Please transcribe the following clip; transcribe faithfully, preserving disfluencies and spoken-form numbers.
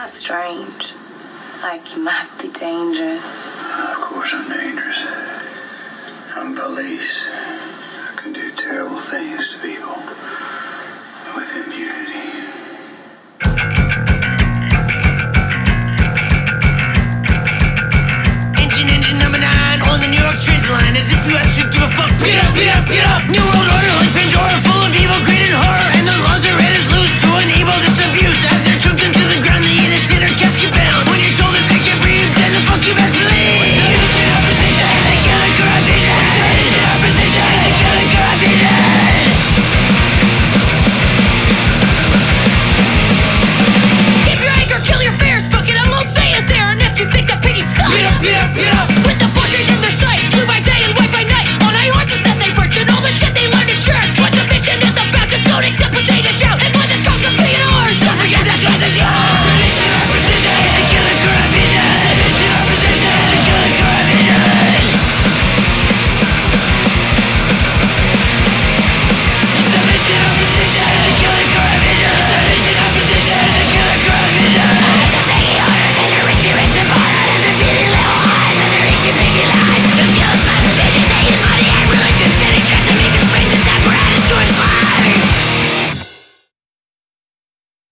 strange. Like you might be dangerous. Of course I'm dangerous. I'm police. I can do terrible things to people. With impunity.